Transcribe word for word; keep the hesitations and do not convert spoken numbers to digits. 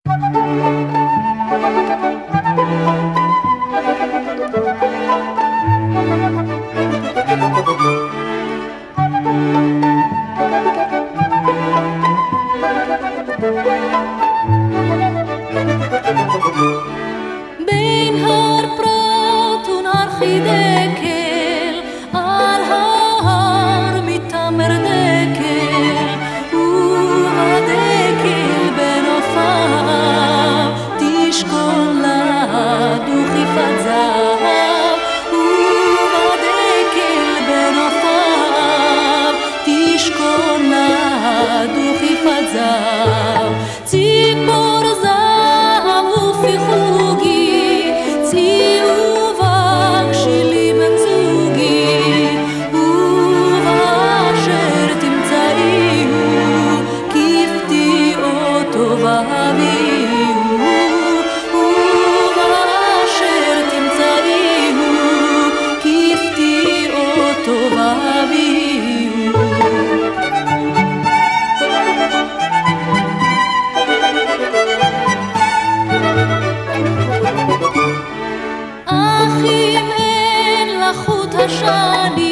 בין הר פרת ונהר חידקל, על ההר מתעמר דקל, ובדקל בנופיו תשכון לה דוכיפת זהב, ובדקל בנופיו תשכון לה דוכיפת זהב. ציפור זהב ופיחוגי, ציוב הגשלי בן זוגי, ובאשר תמצאיהו כפתי אותו ואהביהו, ובאשר תמצאיהו כפתי אותו ואהביהו. אך אם אין לך חוט השני